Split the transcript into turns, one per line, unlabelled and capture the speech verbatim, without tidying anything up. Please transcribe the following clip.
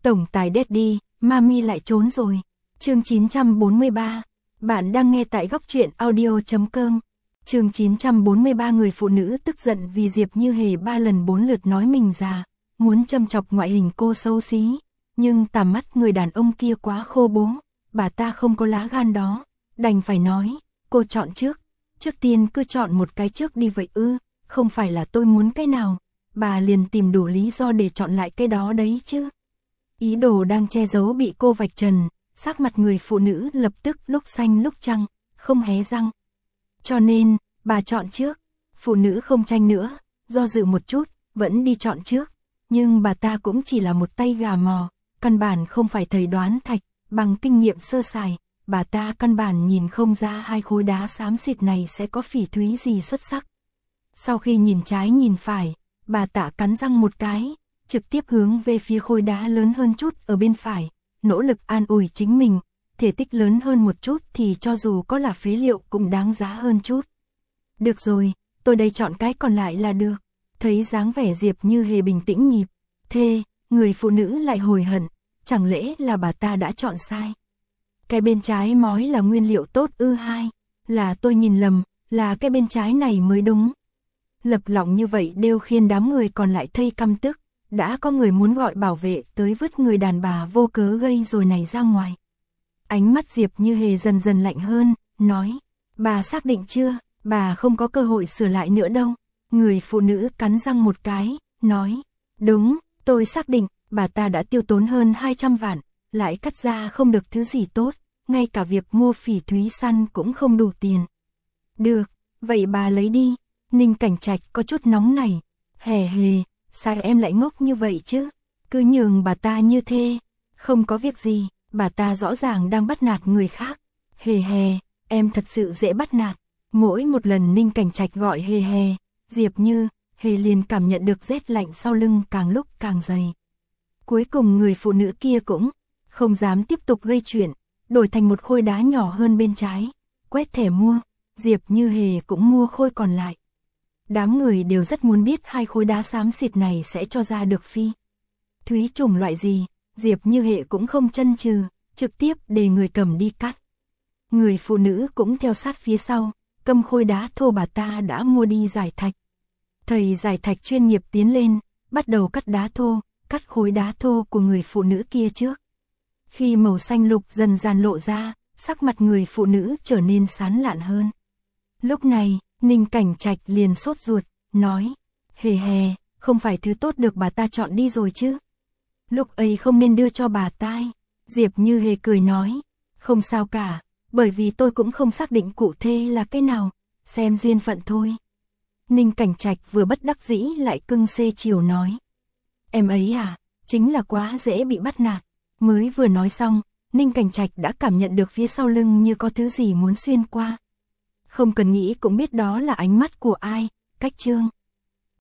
Tổng tài Daddy, Mami lại trốn rồi. Chương chín trăm bốn mươi ba. Bạn đang nghe tại góc truyện audio chấm com. Chương chín trăm bốn mươi ba. Người phụ nữ tức giận vì Diệp Như Hề ba lần bốn lượt nói mình già, muốn châm chọc ngoại hình cô xấu xí, nhưng tầm mắt người đàn ông kia quá khô bố, bà ta không có lá gan đó, đành phải nói, cô chọn trước, trước tiên cứ chọn một cái trước đi vậy ư, không phải là tôi muốn cái nào, bà liền tìm đủ lý do để chọn lại cái đó đấy chứ. Ý đồ đang che giấu bị cô vạch trần, sắc mặt người phụ nữ lập tức lúc xanh lúc trắng, không hé răng. Cho nên, bà chọn trước, phụ nữ không tranh nữa, do dự một chút, vẫn đi chọn trước, nhưng bà ta cũng chỉ là một tay gà mò, căn bản không phải thầy đoán thạch, bằng kinh nghiệm sơ sài, bà ta căn bản nhìn không ra hai khối đá xám xịt này sẽ có phỉ thúy gì xuất sắc. Sau khi nhìn trái nhìn phải, bà ta cắn răng một cái, trực tiếp hướng về phía khối đá lớn hơn chút ở bên phải, nỗ lực an ủi chính mình, thể tích lớn hơn một chút thì cho dù có là phế liệu cũng đáng giá hơn chút. Được rồi, tôi đây chọn cái còn lại là được. Thấy dáng vẻ Diệp Như Hề bình tĩnh nhịp, thê, người phụ nữ lại hồi hận, chẳng lẽ là bà ta đã chọn sai. Cái bên trái mói là nguyên liệu tốt ư hai, là tôi nhìn lầm, là cái bên trái này mới đúng. Lập lọng như vậy đều khiến đám người còn lại thây căm tức, đã có người muốn gọi bảo vệ tới vứt người đàn bà vô cớ gây rồi này ra ngoài. Ánh mắt Diệp Như Hề dần dần lạnh hơn, nói, bà xác định chưa, bà không có cơ hội sửa lại nữa đâu. Người phụ nữ cắn răng một cái, nói, đúng, tôi xác định, bà ta đã tiêu tốn hơn hai trăm vạn, lại cắt ra không được thứ gì tốt, ngay cả việc mua phỉ thúy săn cũng không đủ tiền. Được, vậy bà lấy đi. Ninh Cảnh Trạch có chút nóng này, hề hề, sao em lại ngốc như vậy chứ, cứ nhường bà ta như thế, không có việc gì, bà ta rõ ràng đang bắt nạt người khác, hề hề, em thật sự dễ bắt nạt. Mỗi một lần Ninh Cảnh Trạch gọi hề hề, Diệp Như Hề liền cảm nhận được rét lạnh sau lưng càng lúc càng dày. Cuối cùng người phụ nữ kia cũng không dám tiếp tục gây chuyện, đổi thành một khối đá nhỏ hơn bên trái, quét thẻ mua, Diệp Như Hề cũng mua khối còn lại. Đám người đều rất muốn biết hai khối đá xám xịt này sẽ cho ra được phi thúy chủng loại gì, Diệp Như Hề cũng không chần chừ, trực tiếp để người cầm đi cắt. Người phụ nữ cũng theo sát phía sau, cầm khối đá thô bà ta đã mua đi giải thạch. Thầy giải thạch chuyên nghiệp tiến lên, bắt đầu cắt đá thô, cắt khối đá thô của người phụ nữ kia trước. Khi màu xanh lục dần dần lộ ra, sắc mặt người phụ nữ trở nên sán lạn hơn. Lúc này, Ninh Cảnh Trạch liền sốt ruột, nói, hề hề, không phải thứ tốt được bà ta chọn đi rồi chứ. Lúc ấy không nên đưa cho bà ta. Diệp Như Hề cười nói, không sao cả, bởi vì tôi cũng không xác định cụ thể là cái nào, xem duyên phận thôi. Ninh Cảnh Trạch vừa bất đắc dĩ lại cưng xê chiều nói, em ấy à, chính là quá dễ bị bắt nạt. Mới vừa nói xong, Ninh Cảnh Trạch đã cảm nhận được phía sau lưng như có thứ gì muốn xuyên qua. Không cần nghĩ cũng biết đó là ánh mắt của ai, Cách Trương.